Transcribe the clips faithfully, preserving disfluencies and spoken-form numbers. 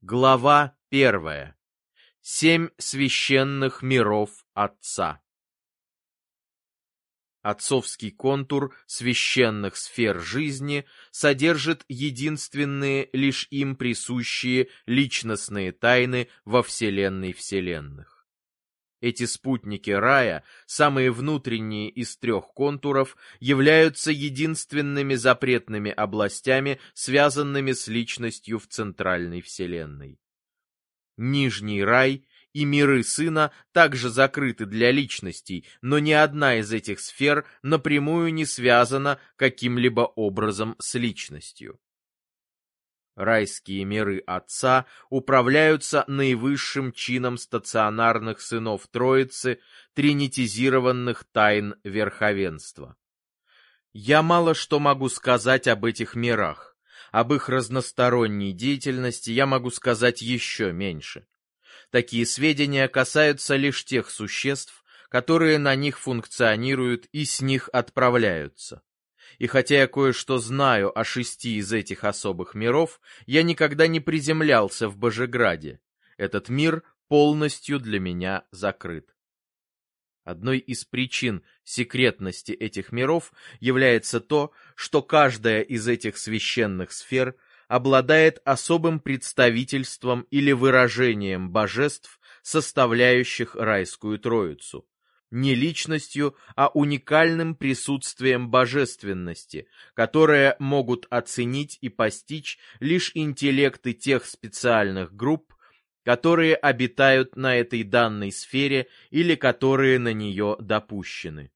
Глава первая. Семь священных миров Отца. Отцовский контур священных сфер жизни содержит единственные лишь им присущие личностные тайны во вселенной вселенных. Эти спутники рая, самые внутренние из трех контуров, являются единственными запретными областями, связанными с личностью в центральной вселенной. Нижний рай и миры Сына также закрыты для личностей, но ни одна из этих сфер напрямую не связана каким-либо образом с личностью. Райские миры Отца управляются наивысшим чином стационарных сынов Троицы, тринитизированных тайн верховенства. Я мало что могу сказать об этих мирах. Об их разносторонней деятельности я могу сказать еще меньше. Такие сведения касаются лишь тех существ, которые на них функционируют и с них отправляются. И хотя я кое-что знаю о шести из этих особых миров, я никогда не приземлялся в Божеграде. Этот мир полностью для меня закрыт. Одной из причин секретности этих миров является то, что каждая из этих священных сфер обладает особым представительством или выражением божеств, составляющих райскую троицу, не личностью, а уникальным присутствием божественности, которое могут оценить и постичь лишь интеллекты тех специальных групп, которые обитают на этой данной сфере или которые на нее допущены.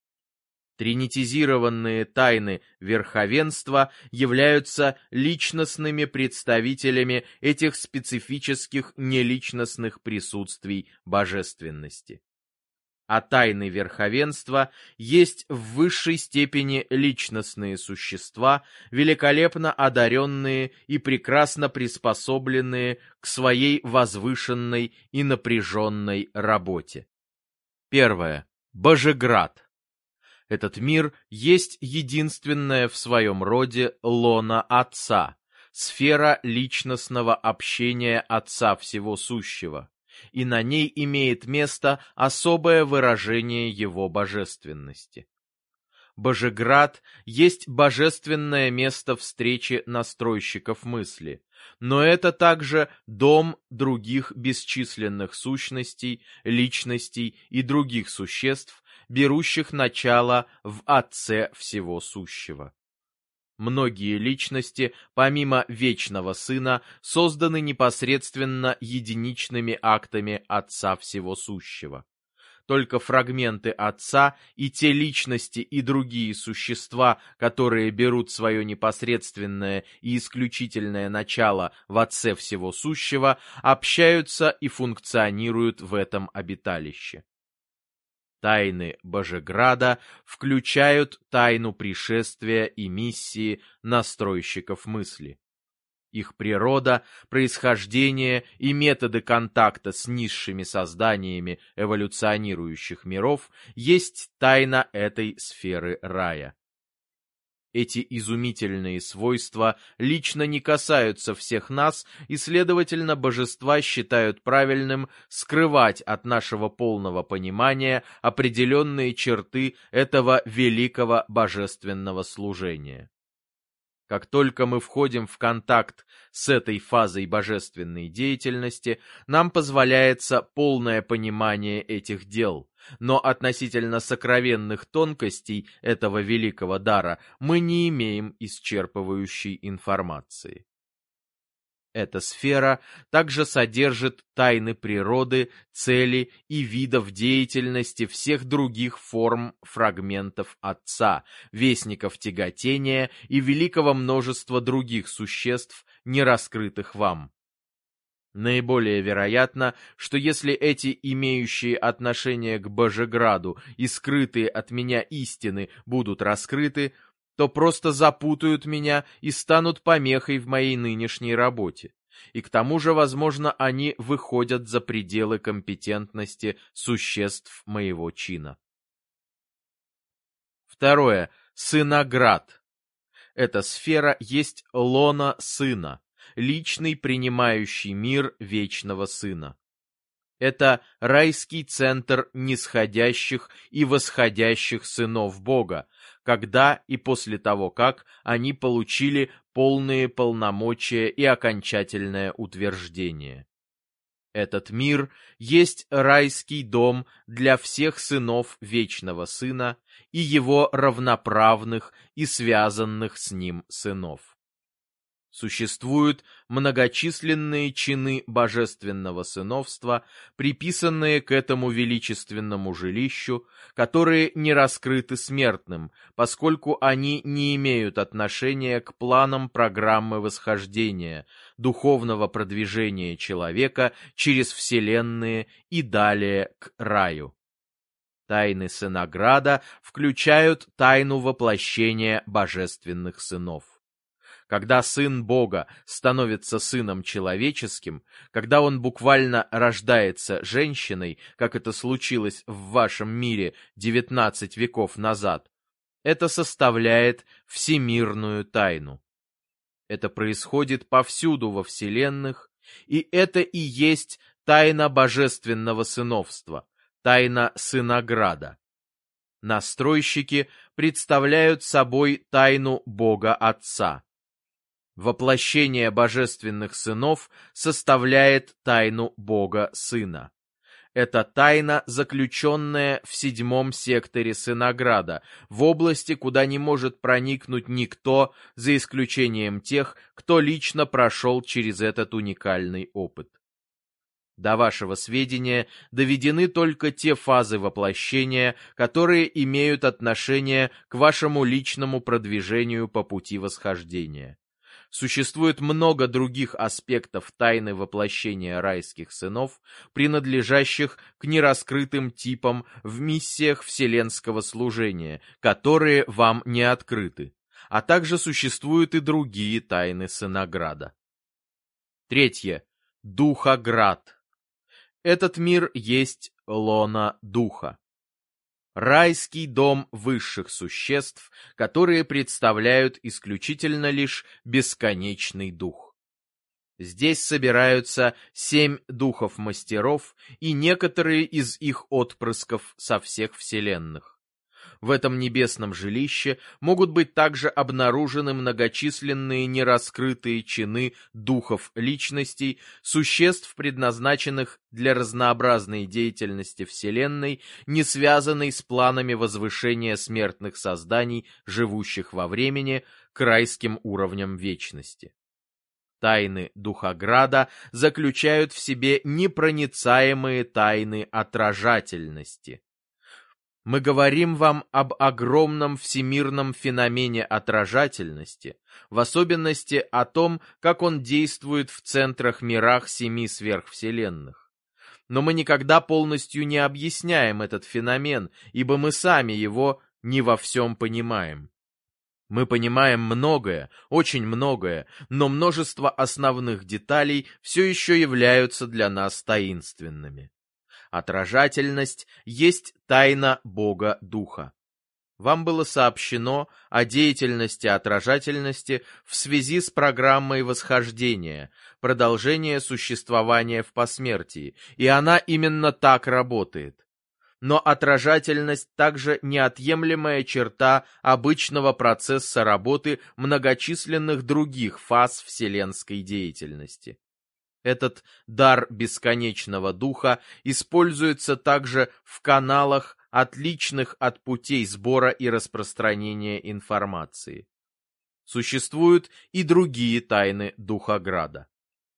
Тринитизированные тайны верховенства являются личностными представителями этих специфических неличностных присутствий божественности. А тайны верховенства есть в высшей степени личностные существа, великолепно одаренные и прекрасно приспособленные к своей возвышенной и напряженной работе. Первое. Божеград. Этот мир есть единственная в своем роде лона Отца, сфера личностного общения Отца Всего Сущего, и на ней имеет место особое выражение его божественности. Божеград есть божественное место встречи настройщиков мысли, но это также дом других бесчисленных сущностей, личностей и других существ, берущих начало в Отце Всего Сущего. Многие личности, помимо Вечного Сына, созданы непосредственно единичными актами Отца Всего Сущего. Только фрагменты Отца и те личности и другие существа, которые берут свое непосредственное и исключительное начало в Отце Всего Сущего, общаются и функционируют в этом обиталище. Тайны Божеграда включают тайну пришествия и миссии настройщиков мысли. Их природа, происхождение и методы контакта с низшими созданиями эволюционирующих миров есть тайна этой сферы рая. Эти изумительные свойства лично не касаются всех нас, и, следовательно, божества считают правильным скрывать от нашего полного понимания определенные черты этого великого божественного служения. Как только мы входим в контакт с этой фазой божественной деятельности, нам позволяется полное понимание этих дел, но относительно сокровенных тонкостей этого великого дара мы не имеем исчерпывающей информации. Эта сфера также содержит тайны природы, цели и видов деятельности всех других форм фрагментов Отца, вестников тяготения и великого множества других существ, не раскрытых вам. Наиболее вероятно, что если эти имеющие отношение к Божеграду и скрытые от меня истины будут раскрыты, то просто запутают меня и станут помехой в моей нынешней работе. И к тому же, возможно, они выходят за пределы компетентности существ моего чина. Второе. Сыноград. Эта сфера есть лона Сына, личный принимающий мир вечного Сына. Это райский центр нисходящих и восходящих сынов Бога, когда и после того, как они получили полные полномочия и окончательное утверждение. Этот мир есть райский дом для всех сынов Вечного Сына и его равноправных и связанных с ним сынов. Существуют многочисленные чины божественного сыновства, приписанные к этому величественному жилищу, которые не раскрыты смертным, поскольку они не имеют отношения к планам программы восхождения, духовного продвижения человека через вселенные и далее к раю. Тайны Сынограда включают тайну воплощения божественных сынов. Когда Сын Бога становится Сыном Человеческим, когда Он буквально рождается женщиной, как это случилось в вашем мире девятнадцать веков назад, это составляет всемирную тайну. Это происходит повсюду во вселенных, и это и есть тайна божественного сыновства, тайна Сынограда. Настройщики представляют собой тайну Бога Отца. Воплощение божественных сынов составляет тайну Бога Сына. Это тайна, заключенная в седьмом секторе Сынограда, в области, куда не может проникнуть никто, за исключением тех, кто лично прошел через этот уникальный опыт. До вашего сведения доведены только те фазы воплощения, которые имеют отношение к вашему личному продвижению по пути восхождения. Существует много других аспектов тайны воплощения райских сынов, принадлежащих к нераскрытым типам в миссиях вселенского служения, которые вам не открыты, а также существуют и другие тайны Сынограда. Третье. Духоград. Этот мир есть лона Духа. Райский дом высших существ, которые представляют исключительно лишь бесконечный дух. Здесь собираются семь духов-мастеров и некоторые из их отпрысков со всех вселенных. В этом небесном жилище могут быть также обнаружены многочисленные нераскрытые чины духов личностей, существ, предназначенных для разнообразной деятельности Вселенной, не связанной с планами возвышения смертных созданий, живущих во времени, к райским уровням вечности. Тайны Духограда заключают в себе непроницаемые тайны отражательности. Мы говорим вам об огромном всемирном феномене отражательности, в особенности о том, как он действует в центрах-мирах семи сверхвселенных. Но мы никогда полностью не объясняем этот феномен, ибо мы сами его не во всем понимаем. Мы понимаем многое, очень многое, но множество основных деталей все еще являются для нас таинственными. Отражательность есть тайна Бога Духа. Вам было сообщено о деятельности отражательности в связи с программой восхождения, продолжение существования в посмертии, и она именно так работает. Но отражательность также неотъемлемая черта обычного процесса работы многочисленных других фаз вселенской деятельности. Этот дар бесконечного духа используется также в каналах, отличных от путей сбора и распространения информации. Существуют и другие тайны Духограда.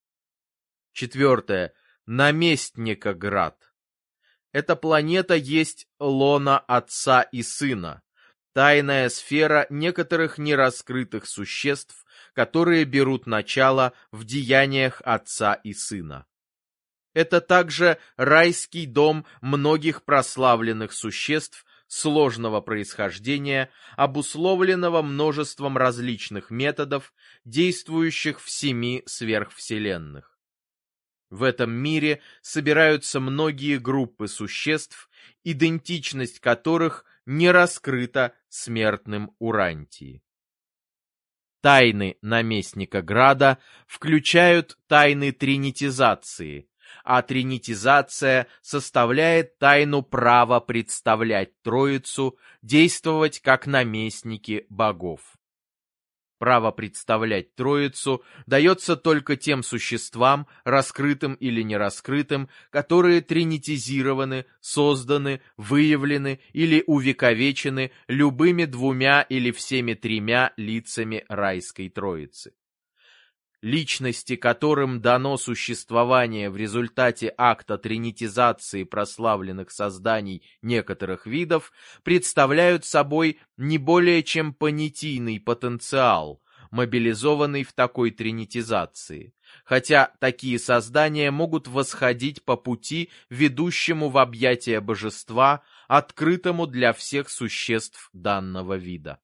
Четвертое. Наместникоград. Эта планета есть лона Отца и Сына, тайная сфера некоторых нераскрытых существ, которые берут начало в деяниях Отца и Сына. Это также райский дом многих прославленных существ сложного происхождения, обусловленного множеством различных методов, действующих в семи сверхвселенных. В этом мире собираются многие группы существ, идентичность которых не раскрыта смертным Урантии. Тайны наместника Града включают тайны тринитизации, а тринитизация составляет тайну права представлять Троицу, действовать как наместники богов. Право представлять Троицу дается только тем существам, раскрытым или нераскрытым, которые тринитизированы, созданы, выявлены или увековечены любыми двумя или всеми тремя лицами райской Троицы. Личности, которым дано существование в результате акта тринитизации прославленных созданий некоторых видов, представляют собой не более чем понятийный потенциал, мобилизованный в такой тринитизации, хотя такие создания могут восходить по пути, ведущему в объятия божества, открытому для всех существ данного вида.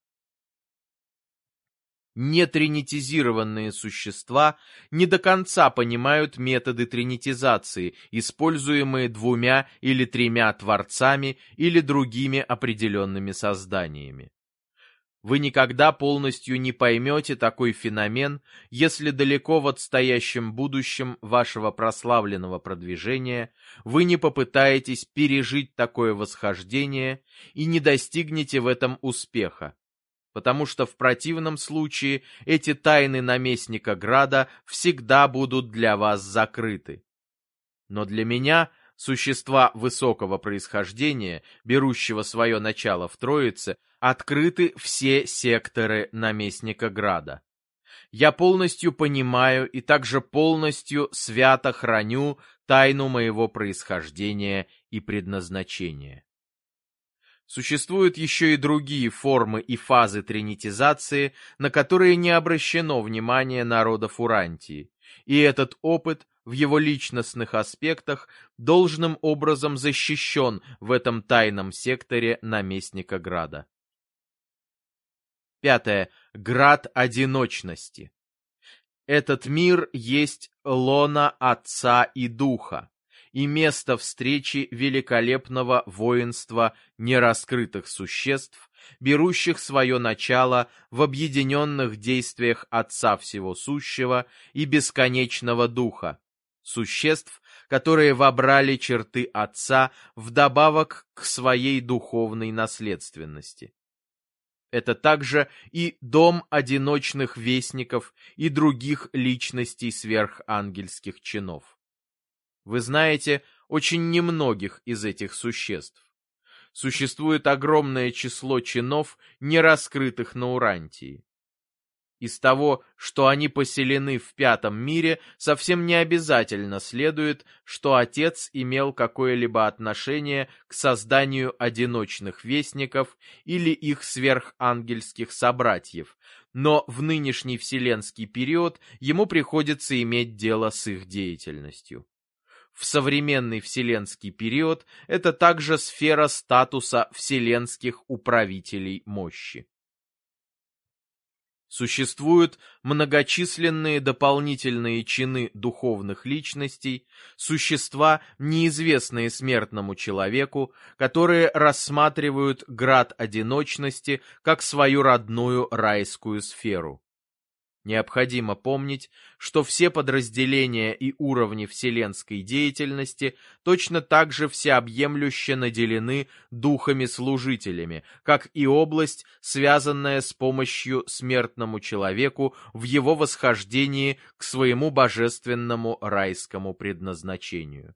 Нетринитизированные существа не до конца понимают методы тринитизации, используемые двумя или тремя творцами или другими определенными созданиями. Вы никогда полностью не поймете такой феномен, если далеко в отстоящем будущем вашего прославленного продвижения вы не попытаетесь пережить такое восхождение и не достигнете в этом успеха, потому что в противном случае эти тайны наместника Града всегда будут для вас закрыты. Но для меня, существа высокого происхождения, берущего свое начало в Троице, открыты все секторы наместника Града. Я полностью понимаю и также полностью свято храню тайну моего происхождения и предназначения. Существуют еще и другие формы и фазы тринитизации, на которые не обращено внимание народов Урантии, и этот опыт в его личностных аспектах должным образом защищен в этом тайном секторе наместника Града. Пятое. Град одиночности. Этот мир есть лона Отца и Духа, и место встречи великолепного воинства нераскрытых существ, берущих свое начало в объединенных действиях Отца Всего Сущего и Бесконечного Духа, существ, которые вобрали черты Отца вдобавок к своей духовной наследственности. Это также и дом одиночных вестников и других личностей сверхангельских чинов. Вы знаете очень немногих из этих существ. Существует огромное число чинов, не раскрытых на Урантии. Из того, что они поселены в пятом мире, совсем не обязательно следует, что Отец имел какое-либо отношение к созданию одиночных вестников или их сверхангельских собратьев, но в нынешний вселенский период ему приходится иметь дело с их деятельностью. В современный вселенский период это также сфера статуса вселенских управителей мощи. Существуют многочисленные дополнительные чины духовных личностей, существа, неизвестные смертному человеку, которые рассматривают град одиночности как свою родную райскую сферу. Необходимо помнить, что все подразделения и уровни вселенской деятельности точно так же всеобъемлюще наделены духами-служителями, как и область, связанная с помощью смертному человеку в его восхождении к своему божественному райскому предназначению.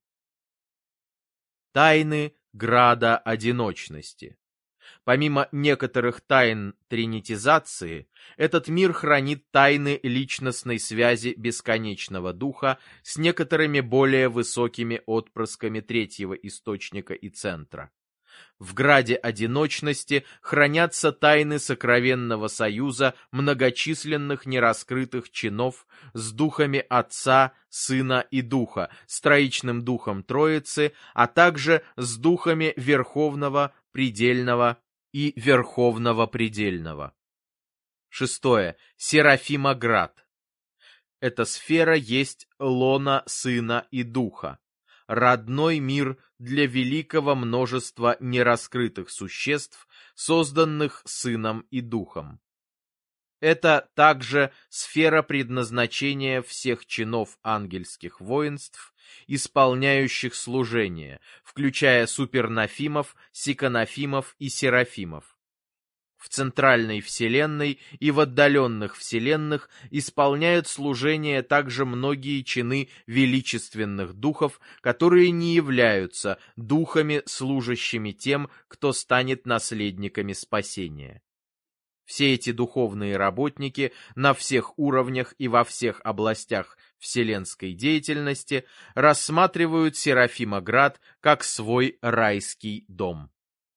Тайны града одиночности. Помимо некоторых тайн тринитизации, этот мир хранит тайны личностной связи бесконечного духа с некоторыми более высокими отпрысками третьего источника и центра. В граде одиночности хранятся тайны сокровенного союза многочисленных нераскрытых чинов с духами Отца, Сына и Духа, с троичным духом Троицы, а также с духами Верховного, Предельного и Верховного Предельного. Шестое. Серафимоград. Эта сфера есть лона Сына и Духа, родной мир для великого множества нераскрытых существ, созданных Сыном и Духом. Это также сфера предназначения всех чинов ангельских воинств, исполняющих служение, включая супернафимов, сиконафимов и серафимов. В центральной вселенной и в отдаленных вселенных исполняют служение также многие чины величественных духов, которые не являются духами, служащими тем, кто станет наследниками спасения. Все эти духовные работники на всех уровнях и во всех областях вселенской деятельности рассматривают Серафимоград как свой райский дом.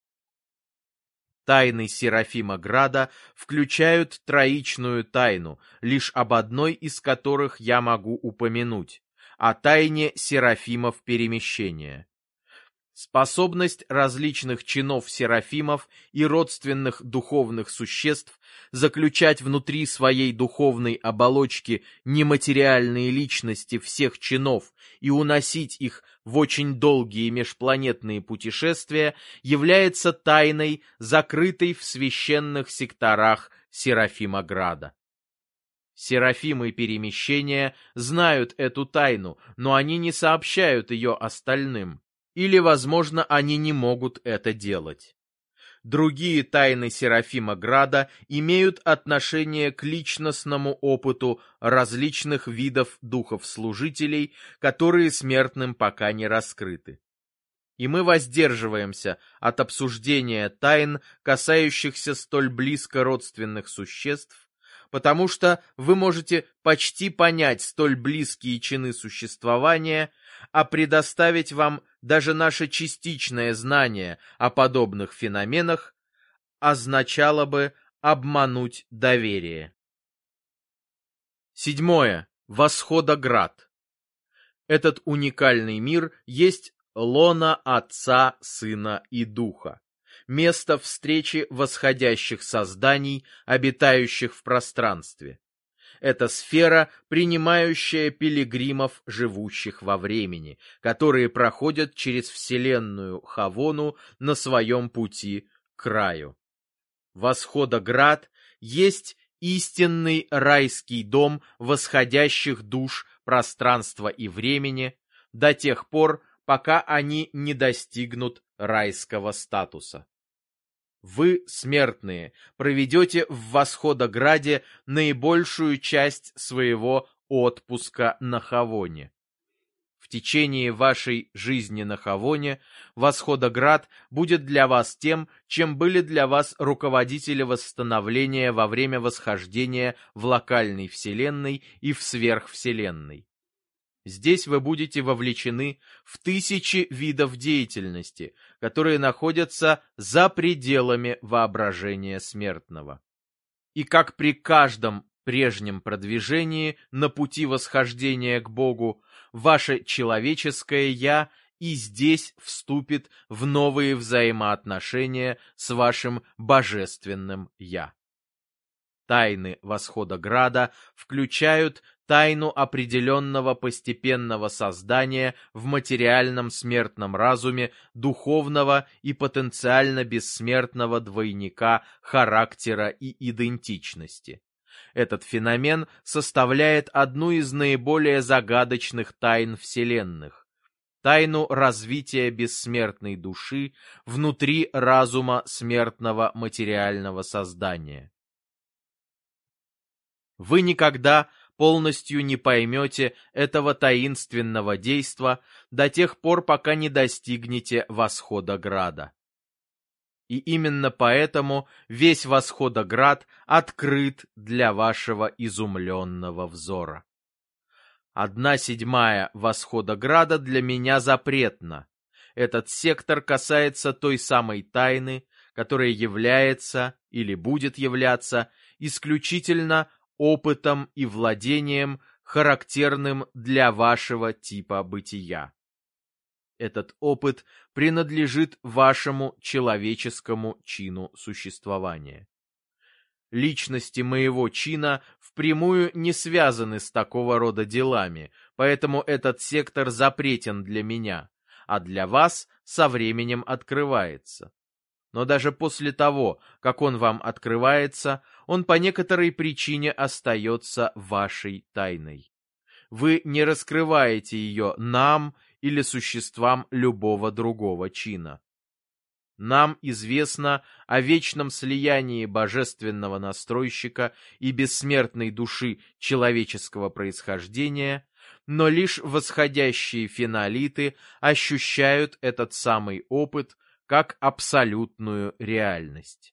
Тайны Серафимограда включают троичную тайну, лишь об одной из которых я могу упомянуть, о тайне Серафимов перемещения. Способность различных чинов серафимов и родственных духовных существ заключать внутри своей духовной оболочки нематериальные личности всех чинов и уносить их в очень долгие межпланетные путешествия является тайной, закрытой в священных секторах Серафимограда. Серафимы перемещения знают эту тайну, но они не сообщают ее остальным. Или, возможно, они не могут это делать. Другие тайны Серафимограда имеют отношение к личностному опыту различных видов духов-служителей, которые смертным пока не раскрыты. И мы воздерживаемся от обсуждения тайн, касающихся столь близко родственных существ, потому что вы можете почти понять столь близкие чины существования, а предоставить вам даже наше частичное знание о подобных феноменах означало бы обмануть доверие. Седьмое. Восходоград. Этот уникальный мир есть лона Отца, Сына и Духа, место встречи восходящих созданий, обитающих в пространстве. Это сфера, принимающая пилигримов, живущих во времени, которые проходят через вселенную Хавону на своем пути к краю. Восходоград есть истинный райский дом восходящих душ пространства и времени до тех пор, пока они не достигнут райского статуса. Вы, смертные, проведете в Восходограде наибольшую часть своего отпуска на Хавоне. В течение вашей жизни на Хавоне Восходоград будет для вас тем, чем были для вас руководители восстановления во время восхождения в локальной вселенной и в сверхвселенной. Здесь вы будете вовлечены в тысячи видов деятельности, которые находятся за пределами воображения смертного. И как при каждом прежнем продвижении на пути восхождения к Богу, ваше человеческое «я» и здесь вступит в новые взаимоотношения с вашим божественным «я». Тайны Восходограда включают тайну определенного постепенного создания в материальном смертном разуме духовного и потенциально бессмертного двойника характера и идентичности. Этот феномен составляет одну из наиболее загадочных тайн вселенных, тайну развития бессмертной души внутри разума смертного материального создания. Вы никогда полностью не поймете этого таинственного действа до тех пор, пока не достигнете Восходограда. И именно поэтому весь Восходоград открыт для вашего изумленного взора. Одна седьмая Восходограда для меня запретна. Этот сектор касается той самой тайны, которая является или будет являться исключительно опытом и владением, характерным для вашего типа бытия. Этот опыт принадлежит вашему человеческому чину существования. Личности моего чина впрямую не связаны с такого рода делами, поэтому этот сектор запретен для меня, а для вас со временем открывается. Но даже после того, как он вам открывается, он по некоторой причине остается вашей тайной. Вы не раскрываете ее нам или существам любого другого чина. Нам известно о вечном слиянии божественного настройщика и бессмертной души человеческого происхождения, но лишь восходящие фенолиты ощущают этот самый опыт как абсолютную реальность.